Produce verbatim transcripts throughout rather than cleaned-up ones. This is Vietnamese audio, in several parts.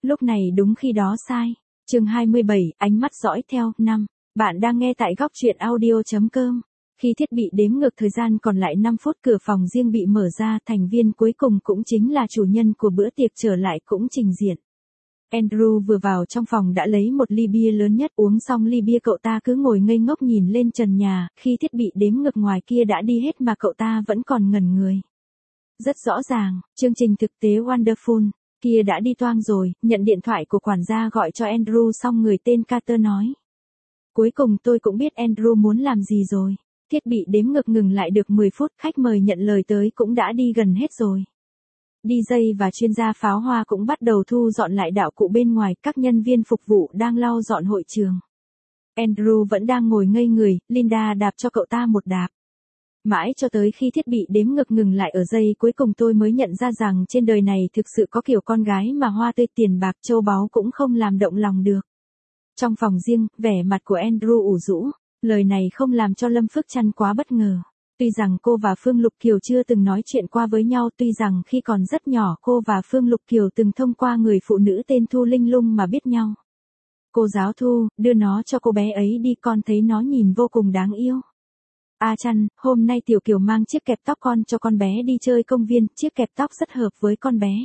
Lúc này đúng khi đó sai. Chương hai mươi bảy, ánh mắt dõi theo, năm. Bạn đang nghe tại góc truyện audio chấm com. Khi thiết bị đếm ngược thời gian còn lại năm phút, cửa phòng riêng bị mở ra, thành viên cuối cùng cũng chính là chủ nhân của bữa tiệc trở lại cũng trình diện. Andrew vừa vào trong phòng đã lấy một ly bia lớn nhất, uống xong ly bia cậu ta cứ ngồi ngây ngốc nhìn lên trần nhà, khi thiết bị đếm ngược ngoài kia đã đi hết mà cậu ta vẫn còn ngẩn người. Rất rõ ràng, chương trình thực tế Wonderful kia đã đi toang rồi. Nhận điện thoại của quản gia gọi cho Andrew xong người tên Carter nói. Cuối cùng tôi cũng biết Andrew muốn làm gì rồi. Thiết bị đếm ngược ngừng lại được mười phút, khách mời nhận lời tới cũng đã đi gần hết rồi. đi jây và chuyên gia pháo hoa cũng bắt đầu thu dọn lại đạo cụ bên ngoài, các nhân viên phục vụ đang lau dọn hội trường. Andrew vẫn đang ngồi ngây người, Linda đạp cho cậu ta một đạp. Mãi cho tới khi thiết bị đếm ngược ngừng lại ở giây cuối cùng tôi mới nhận ra rằng trên đời này thực sự có kiểu con gái mà hoa tươi tiền bạc châu báu cũng không làm động lòng được. Trong phòng riêng, vẻ mặt của Andrew ủ rũ, lời này không làm cho Lâm Phước Trăn quá bất ngờ. Tuy rằng cô và Phương Lục Kiều chưa từng nói chuyện qua với nhau, tuy rằng khi còn rất nhỏ cô và Phương Lục Kiều từng thông qua người phụ nữ tên Thu Linh Lung mà biết nhau. Cô giáo Thu, đưa nó cho cô bé ấy đi, con thấy nó nhìn vô cùng đáng yêu. A Trăn, hôm nay Tiểu Kiều mang chiếc kẹp tóc con cho con bé đi chơi công viên, chiếc kẹp tóc rất hợp với con bé.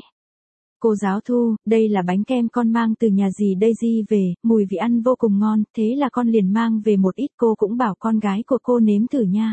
Cô giáo Thu, đây là bánh kem con mang từ nhà dì Daisy về, mùi vị ăn vô cùng ngon, thế là con liền mang về một ít, cô cũng bảo con gái của cô nếm thử nha.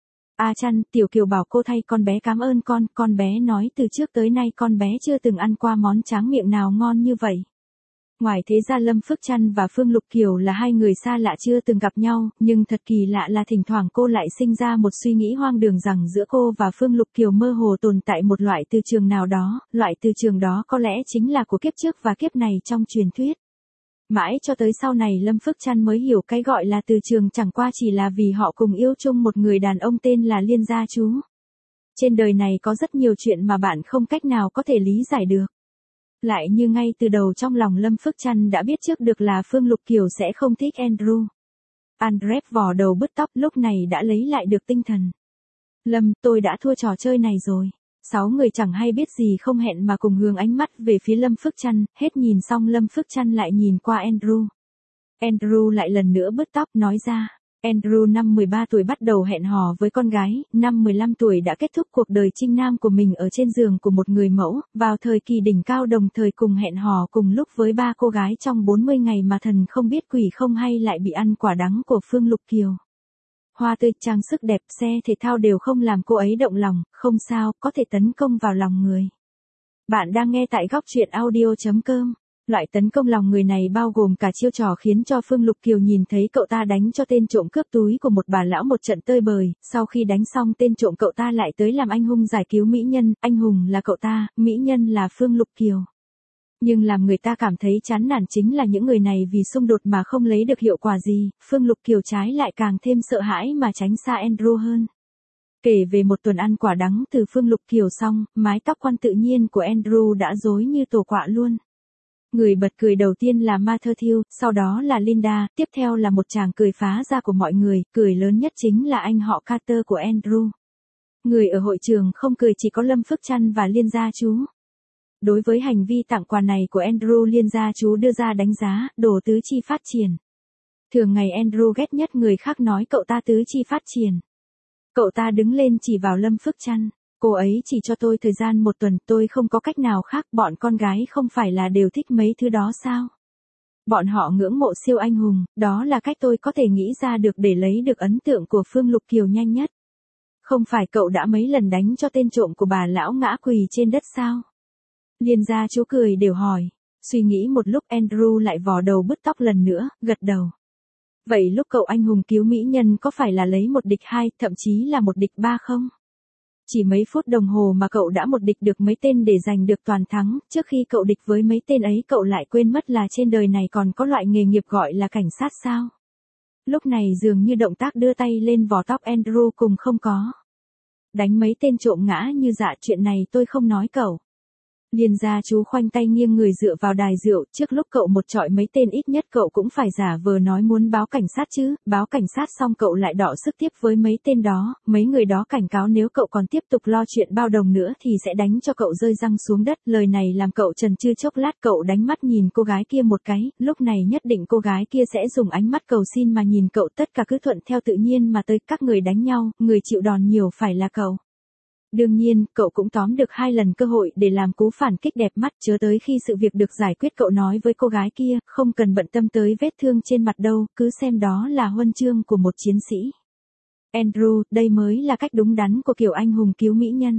A Trăn, Tiểu Kiều bảo cô thay con bé cảm ơn con, con bé nói từ trước tới nay con bé chưa từng ăn qua món tráng miệng nào ngon như vậy. Ngoài thế ra Lâm Phước Trăn và Phương Lục Kiều là hai người xa lạ chưa từng gặp nhau, nhưng thật kỳ lạ là thỉnh thoảng cô lại sinh ra một suy nghĩ hoang đường rằng giữa cô và Phương Lục Kiều mơ hồ tồn tại một loại từ trường nào đó, loại từ trường đó có lẽ chính là của kiếp trước và kiếp này trong truyền thuyết. Mãi cho tới sau này Lâm Phước Trăn mới hiểu cái gọi là từ trường chẳng qua chỉ là vì họ cùng yêu chung một người đàn ông tên là Liên Gia Chú. Trên đời này có rất nhiều chuyện mà bạn không cách nào có thể lý giải được. Lại như ngay từ đầu trong lòng Lâm Phước Trăn đã biết trước được là Phương Lục Kiều sẽ không thích Andrew. Andrew vò đầu bứt tóc lúc này đã lấy lại được tinh thần. Lâm, tôi đã thua trò chơi này rồi. Sáu người chẳng hay biết gì không hẹn mà cùng hướng ánh mắt về phía Lâm Phước Trăn, hết nhìn xong Lâm Phước Trăn lại nhìn qua Andrew. Andrew lại lần nữa bứt tóc nói ra. Andrew năm mười ba tuổi bắt đầu hẹn hò với con gái, năm mười lăm tuổi đã kết thúc cuộc đời trinh nam của mình ở trên giường của một người mẫu, vào thời kỳ đỉnh cao đồng thời cùng hẹn hò cùng lúc với ba cô gái trong bốn mươi ngày mà thần không biết quỷ không hay lại bị ăn quả đắng của Phương Lục Kiều. Hoa tươi, trang sức đẹp, xe thể thao đều không làm cô ấy động lòng, không sao, có thể tấn công vào lòng người. Bạn đang nghe tại góc truyện audio chấm com. Loại tấn công lòng người này bao gồm cả chiêu trò khiến cho Phương Lục Kiều nhìn thấy cậu ta đánh cho tên trộm cướp túi của một bà lão một trận tơi bời, sau khi đánh xong tên trộm cậu ta lại tới làm anh hùng giải cứu mỹ nhân, anh hùng là cậu ta, mỹ nhân là Phương Lục Kiều. Nhưng làm người ta cảm thấy chán nản chính là những người này vì xung đột mà không lấy được hiệu quả gì, Phương Lục Kiều trái lại càng thêm sợ hãi mà tránh xa Andrew hơn. Kể về một tuần ăn quả đắng từ Phương Lục Kiều xong, mái tóc quan tự nhiên của Andrew đã rối như tổ quạ luôn. Người bật cười đầu tiên là Matthew, sau đó là Linda, tiếp theo là một tràng cười phá ra của mọi người, cười lớn nhất chính là anh họ Carter của Andrew. Người ở hội trường không cười chỉ có Lâm Phước Trăn và Liên Gia Chú. Đối với hành vi tặng quà này của Andrew, Liên Gia Chú đưa ra đánh giá, đồ tứ chi phát triển. Thường ngày Andrew ghét nhất người khác nói cậu ta tứ chi phát triển. Cậu ta đứng lên chỉ vào Lâm Phước Trăn. Cô ấy chỉ cho tôi thời gian một tuần, tôi không có cách nào khác, bọn con gái không phải là đều thích mấy thứ đó sao? Bọn họ ngưỡng mộ siêu anh hùng, đó là cách tôi có thể nghĩ ra được để lấy được ấn tượng của Phương Lục Kiều nhanh nhất. Không phải cậu đã mấy lần đánh cho tên trộm của bà lão ngã quỳ trên đất sao? Liên Gia Chú cười đều hỏi. Suy nghĩ một lúc Andrew lại vò đầu bứt tóc lần nữa, gật đầu. Vậy lúc cậu anh hùng cứu mỹ nhân có phải là lấy một địch hai, thậm chí là một địch ba không? Chỉ mấy phút đồng hồ mà cậu đã một địch được mấy tên để giành được toàn thắng, trước khi cậu địch với mấy tên ấy cậu lại quên mất là trên đời này còn có loại nghề nghiệp gọi là cảnh sát sao? Lúc này dường như động tác đưa tay lên vò tóc Andrew cùng không có. Đánh mấy tên trộm ngã như dạ, chuyện này tôi không nói cậu. Liên gia chú khoanh tay nghiêng người dựa vào đài rượu, trước lúc cậu một trọi mấy tên ít nhất cậu cũng phải giả vờ nói muốn báo cảnh sát chứ, báo cảnh sát xong cậu lại đọ sức tiếp với mấy tên đó, mấy người đó cảnh cáo nếu cậu còn tiếp tục lo chuyện bao đồng nữa thì sẽ đánh cho cậu rơi răng xuống đất, lời này làm cậu chần chừ chốc lát, cậu đánh mắt nhìn cô gái kia một cái, lúc này nhất định cô gái kia sẽ dùng ánh mắt cầu xin mà nhìn cậu, tất cả cứ thuận theo tự nhiên mà tới, các người đánh nhau, người chịu đòn nhiều phải là cậu. Đương nhiên, cậu cũng tóm được hai lần cơ hội để làm cú phản kích đẹp mắt, chớ tới khi sự việc được giải quyết cậu nói với cô gái kia, không cần bận tâm tới vết thương trên mặt đâu, cứ xem đó là huân chương của một chiến sĩ. Andrew, đây mới là cách đúng đắn của kiểu anh hùng cứu mỹ nhân.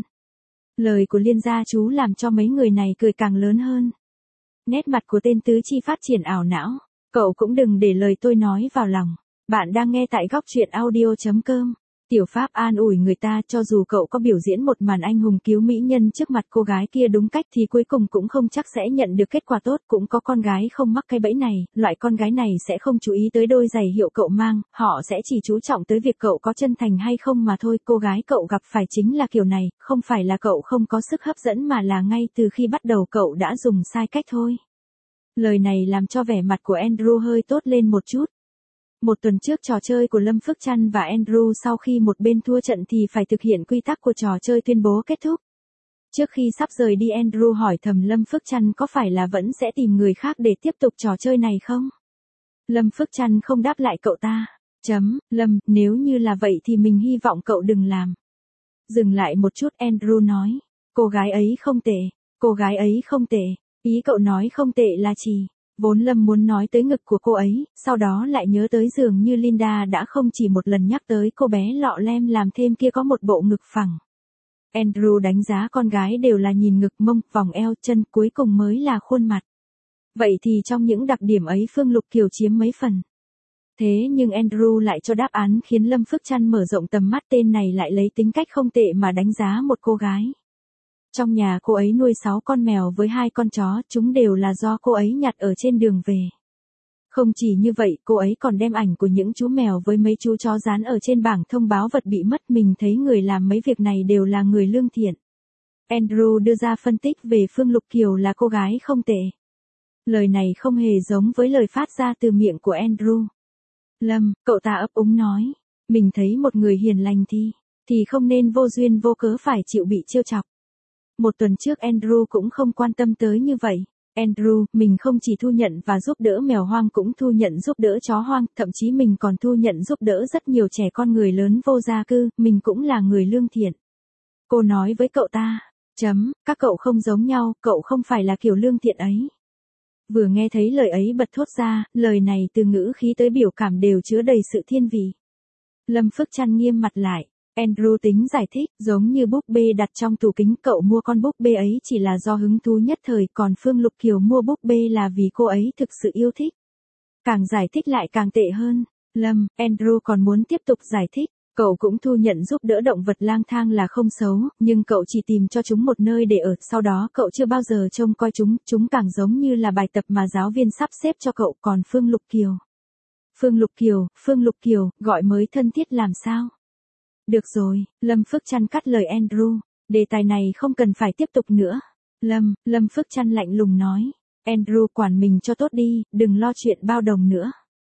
Lời của Liên gia chú làm cho mấy người này cười càng lớn hơn. Nét mặt của tên tứ chi phát triển ảo não, cậu cũng đừng để lời tôi nói vào lòng. Bạn đang nghe tại góc truyện audio chấm com. Tiểu Pháp an ủi người ta, cho dù cậu có biểu diễn một màn anh hùng cứu mỹ nhân trước mặt cô gái kia đúng cách thì cuối cùng cũng không chắc sẽ nhận được kết quả tốt, cũng có con gái không mắc cái bẫy này, loại con gái này sẽ không chú ý tới đôi giày hiệu cậu mang, họ sẽ chỉ chú trọng tới việc cậu có chân thành hay không mà thôi, cô gái cậu gặp phải chính là kiểu này, không phải là cậu không có sức hấp dẫn mà là ngay từ khi bắt đầu cậu đã dùng sai cách thôi. Lời này làm cho vẻ mặt của Andrew hơi tốt lên một chút. Một tuần trước trò chơi của Lâm Phước Trăn và Andrew sau khi một bên thua trận thì phải thực hiện quy tắc của trò chơi tuyên bố kết thúc. Trước khi sắp rời đi Andrew hỏi thầm Lâm Phước Trăn có phải là vẫn sẽ tìm người khác để tiếp tục trò chơi này không? Lâm Phước Trăn không đáp lại cậu ta. Chấm, Lâm, nếu như là vậy thì mình hy vọng cậu đừng làm. Dừng lại một chút Andrew nói. Cô gái ấy không tệ, cô gái ấy không tệ, ý cậu nói không tệ là chỉ. Vốn Lâm muốn nói tới ngực của cô ấy, sau đó lại nhớ tới dường như Linda đã không chỉ một lần nhắc tới cô bé lọ lem làm thêm kia có một bộ ngực phẳng. Andrew đánh giá con gái đều là nhìn ngực, mông, vòng eo, chân, cuối cùng mới là khuôn mặt. Vậy thì trong những đặc điểm ấy Phương Lục Kiều chiếm mấy phần? Thế nhưng Andrew lại cho đáp án khiến Lâm Phước Trăn mở rộng tầm mắt, tên này lại lấy tính cách không tệ mà đánh giá một cô gái. Trong nhà cô ấy nuôi sáu con mèo với hai con chó, chúng đều là do cô ấy nhặt ở trên đường về. Không chỉ như vậy, cô ấy còn đem ảnh của những chú mèo với mấy chú chó dán ở trên bảng thông báo vật bị mất, mình thấy người làm mấy việc này đều là người lương thiện. Andrew đưa ra phân tích về Phương Lục Kiều là cô gái không tệ. Lời này không hề giống với lời phát ra từ miệng của Andrew. Lâm, cậu ta ấp úng nói, mình thấy một người hiền lành thì, thì không nên vô duyên vô cớ phải chịu bị trêu chọc. Một tuần trước Andrew cũng không quan tâm tới như vậy. Andrew, mình không chỉ thu nhận và giúp đỡ mèo hoang cũng thu nhận giúp đỡ chó hoang, thậm chí mình còn thu nhận giúp đỡ rất nhiều trẻ con người lớn vô gia cư, mình cũng là người lương thiện. Cô nói với cậu ta, chấm, các cậu không giống nhau, cậu không phải là kiểu lương thiện ấy. Vừa nghe thấy lời ấy bật thốt ra, lời này từ ngữ khí tới biểu cảm đều chứa đầy sự thiên vị. Lâm Phước Trăn nghiêm mặt lại. Andrew tính giải thích, giống như búp bê đặt trong tủ kính, cậu mua con búp bê ấy chỉ là do hứng thú nhất thời, còn Phương Lục Kiều mua búp bê là vì cô ấy thực sự yêu thích. Càng giải thích lại càng tệ hơn. Lâm, Andrew còn muốn tiếp tục giải thích, cậu cũng thu nhận giúp đỡ động vật lang thang là không xấu, nhưng cậu chỉ tìm cho chúng một nơi để ở, sau đó cậu chưa bao giờ trông coi chúng, chúng càng giống như là bài tập mà giáo viên sắp xếp cho cậu, còn Phương Lục Kiều. Phương Lục Kiều, Phương Lục Kiều, gọi mới thân thiết làm sao? Được rồi, Lâm Phước Trăn cắt lời Andrew, đề tài này không cần phải tiếp tục nữa. Lâm, Lâm Phước Trăn lạnh lùng nói, Andrew quản mình cho tốt đi, đừng lo chuyện bao đồng nữa.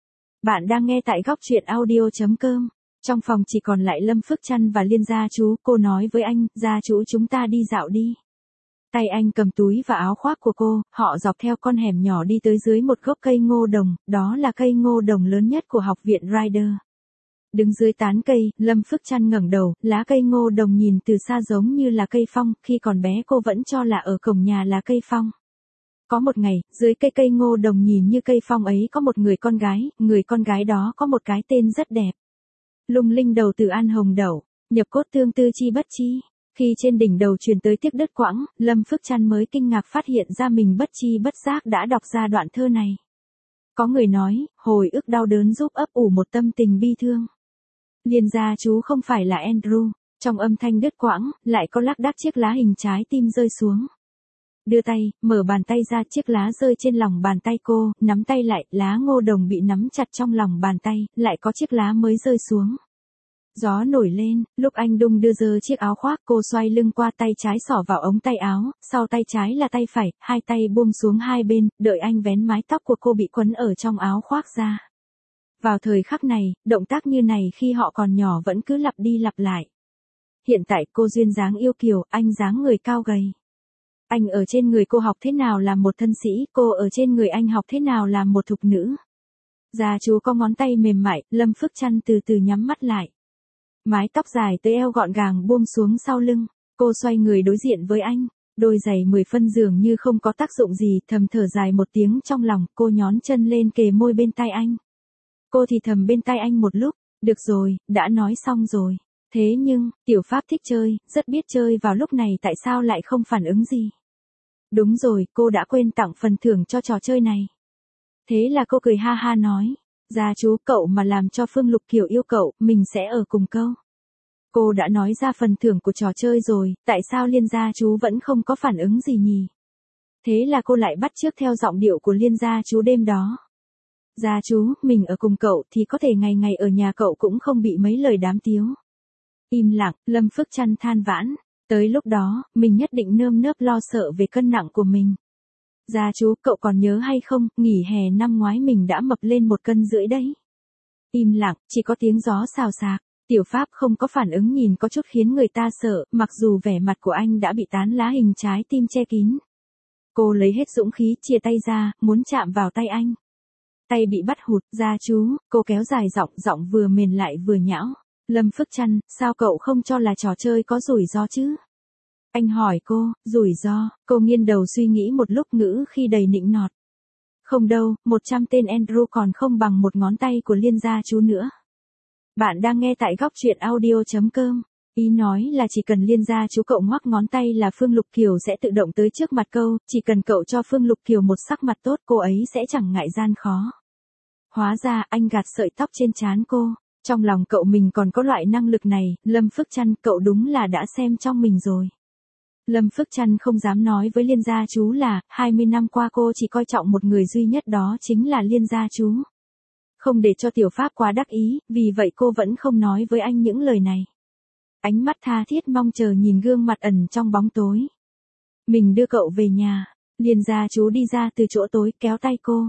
Bạn đang nghe tại góc truyện audio chấm com. Trong phòng chỉ còn lại Lâm Phước Trăn và Liên gia chú, cô nói với anh, gia chú chúng ta đi dạo đi. Tay anh cầm túi và áo khoác của cô, họ dọc theo con hẻm nhỏ đi tới dưới một gốc cây ngô đồng, đó là cây ngô đồng lớn nhất của học viện Rider. Đứng dưới tán cây, Lâm Phước Trăn ngẩng đầu, lá cây ngô đồng nhìn từ xa giống như là cây phong, khi còn bé cô vẫn cho là ở cổng nhà là cây phong. Có một ngày, dưới cây cây ngô đồng nhìn như cây phong ấy có một người con gái, người con gái đó có một cái tên rất đẹp. Lung linh đầu từ An Hồng Đậu, nhập cốt tương tư chi bất chi. Khi trên đỉnh đầu truyền tới tiếc đứt quãng, Lâm Phước Trăn mới kinh ngạc phát hiện ra mình bất chi bất giác đã đọc ra đoạn thơ này. Có người nói, hồi ức đau đớn giúp ấp ủ một tâm tình bi thương. Liên gia chú không phải là Andrew, trong âm thanh đứt quãng, lại có lác đác chiếc lá hình trái tim rơi xuống. Đưa tay, mở bàn tay ra, chiếc lá rơi trên lòng bàn tay cô, nắm tay lại, lá ngô đồng bị nắm chặt trong lòng bàn tay, lại có chiếc lá mới rơi xuống. Gió nổi lên, lúc anh đung đưa giơ chiếc áo khoác cô xoay lưng qua tay trái xỏ vào ống tay áo, sau tay trái là tay phải, hai tay buông xuống hai bên, đợi anh vén mái tóc của cô bị quấn ở trong áo khoác ra. Vào thời khắc này, động tác như này khi họ còn nhỏ vẫn cứ lặp đi lặp lại. Hiện tại cô duyên dáng yêu kiều, anh dáng người cao gầy. Anh ở trên người cô học thế nào làm một thân sĩ, cô ở trên người anh học thế nào làm một thục nữ. Gia chú có ngón tay mềm mại, Lâm Phước Trăn từ từ nhắm mắt lại. Mái tóc dài tới eo gọn gàng buông xuống sau lưng, cô xoay người đối diện với anh, đôi giày mười phân dường như không có tác dụng gì, thầm thở dài một tiếng trong lòng, cô nhón chân lên kề môi bên tai anh. Cô thì thầm bên tai anh một lúc, được rồi, đã nói xong rồi. Thế nhưng, Tiểu Pháp thích chơi, rất biết chơi vào lúc này tại sao lại không phản ứng gì. Đúng rồi, cô đã quên tặng phần thưởng cho trò chơi này. Thế là cô cười ha ha nói, gia chú cậu mà làm cho Phương Lục Kiều yêu cậu, mình sẽ ở cùng câu. Cô đã nói ra phần thưởng của trò chơi rồi, tại sao Liên gia chú vẫn không có phản ứng gì nhỉ? Thế là cô lại bắt chước theo giọng điệu của Liên gia chú đêm đó. Gia chú, mình ở cùng cậu thì có thể ngày ngày ở nhà cậu cũng không bị mấy lời đám tiếu. Im lặng, Lâm Phước Trăn than vãn, tới lúc đó, mình nhất định nơm nớp lo sợ về cân nặng của mình. Gia chú, cậu còn nhớ hay không, nghỉ hè năm ngoái mình đã mập lên một cân rưỡi đấy. Im lặng, chỉ có tiếng gió xào xạc, Tiểu Pháp không có phản ứng nhìn có chút khiến người ta sợ, mặc dù vẻ mặt của anh đã bị tán lá hình trái tim che kín. Cô lấy hết dũng khí chia tay ra, muốn chạm vào tay anh. Tay bị bắt hụt, gia chú, cô kéo dài giọng, giọng vừa mềm lại vừa nhão. Lâm Phước Trăn, sao cậu không cho là trò chơi có rủi ro chứ? Anh hỏi cô, rủi ro, cô nghiêng đầu suy nghĩ một lúc ngữ khi đầy nịnh nọt. Không đâu, một trăm tên Andrew còn không bằng một ngón tay của Liên gia chú nữa. Bạn đang nghe tại góc truyện audio chấm com. Ý nói là chỉ cần Liên gia chú cậu ngoắc ngón tay là Phương Lục Kiều sẽ tự động tới trước mặt câu, chỉ cần cậu cho Phương Lục Kiều một sắc mặt tốt cô ấy sẽ chẳng ngại gian khó. Hóa ra anh gạt sợi tóc trên trán cô. Trong lòng cậu mình còn có loại năng lực này, Lâm Phước Trăn cậu đúng là đã xem trong mình rồi. Lâm Phước Trăn không dám nói với Liên gia chú là, hai mươi năm qua cô chỉ coi trọng một người duy nhất đó chính là Liên gia chú. Không để cho Tiểu Pháp quá đắc ý, vì vậy cô vẫn không nói với anh những lời này. Ánh mắt tha thiết mong chờ nhìn gương mặt ẩn trong bóng tối. Mình đưa cậu về nhà, Liên gia chú đi ra từ chỗ tối kéo tay cô.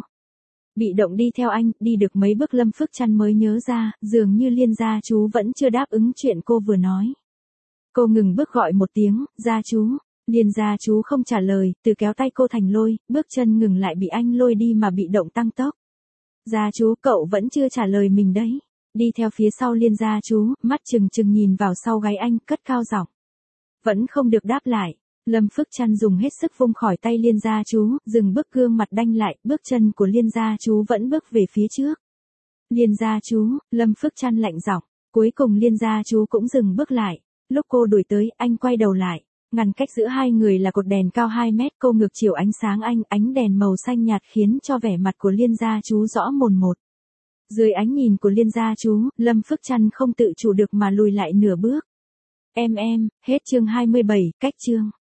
Bị động đi theo anh, đi được mấy bước Lâm Phước Trăn mới nhớ ra, dường như Liên gia chú vẫn chưa đáp ứng chuyện cô vừa nói. Cô ngừng bước gọi một tiếng, gia chú. Liên gia chú không trả lời, từ kéo tay cô thành lôi, bước chân ngừng lại bị anh lôi đi mà bị động tăng tốc. Gia chú, cậu vẫn chưa trả lời mình đấy. Đi theo phía sau Liên gia chú, mắt chừng chừng nhìn vào sau gáy anh, cất cao giọng. Vẫn không được đáp lại. Lâm Phước Trăn dùng hết sức vung khỏi tay Liên gia chú, dừng bước gương mặt đanh lại, bước chân của Liên gia chú vẫn bước về phía trước. Liên gia chú, Lâm Phước Trăn lạnh giọng, cuối cùng Liên gia chú cũng dừng bước lại. Lúc cô đuổi tới, anh quay đầu lại, ngăn cách giữa hai người là cột đèn cao hai mét, cô ngược chiều ánh sáng anh, ánh đèn màu xanh nhạt khiến cho vẻ mặt của Liên gia chú rõ mồn một. Dưới ánh nhìn của Liên gia chú, Lâm Phước Trăn không tự chủ được mà lùi lại nửa bước. Em em, hết chương hai mươi bảy, cách chương.